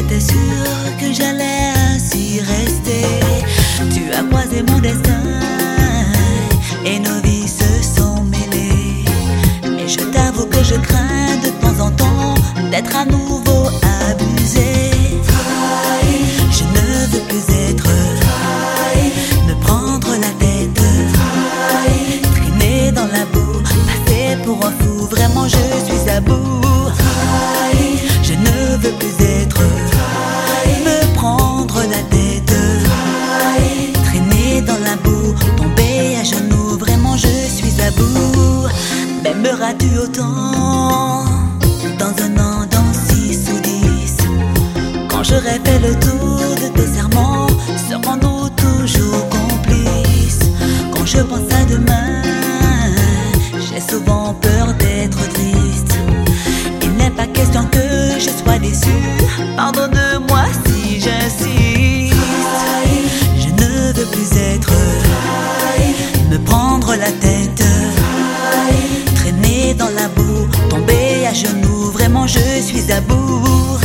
j'étais sûre que j'allais ainsi rester. Tu as croisé mon destin et nos vies se sont mêlées. Mais je t'avoue que je crains de temps en temps d'être à nouveau abusée. Je ne veux plus être me prendre la tête, traîner dans la boue, passer pour un fou. Vraiment je suis à bout. Je ne veux plus être me prendre la tête, traîner dans la boue, tomber à genoux. Vraiment je suis à bout. M'aimeras-tu autant dans un an, dans 6 ou 10? Quand j'aurai fait le tour de tes serments, serons-nous toujours complices? Quand je pense à demain, j'ai souvent peur d'être triste. Il n'est pas question que je sois déçue, pardonne-moi si j'insiste. Je ne veux plus être me prendre la tête, traîner dans la boue, tomber à genoux. Vraiment je suis à bout.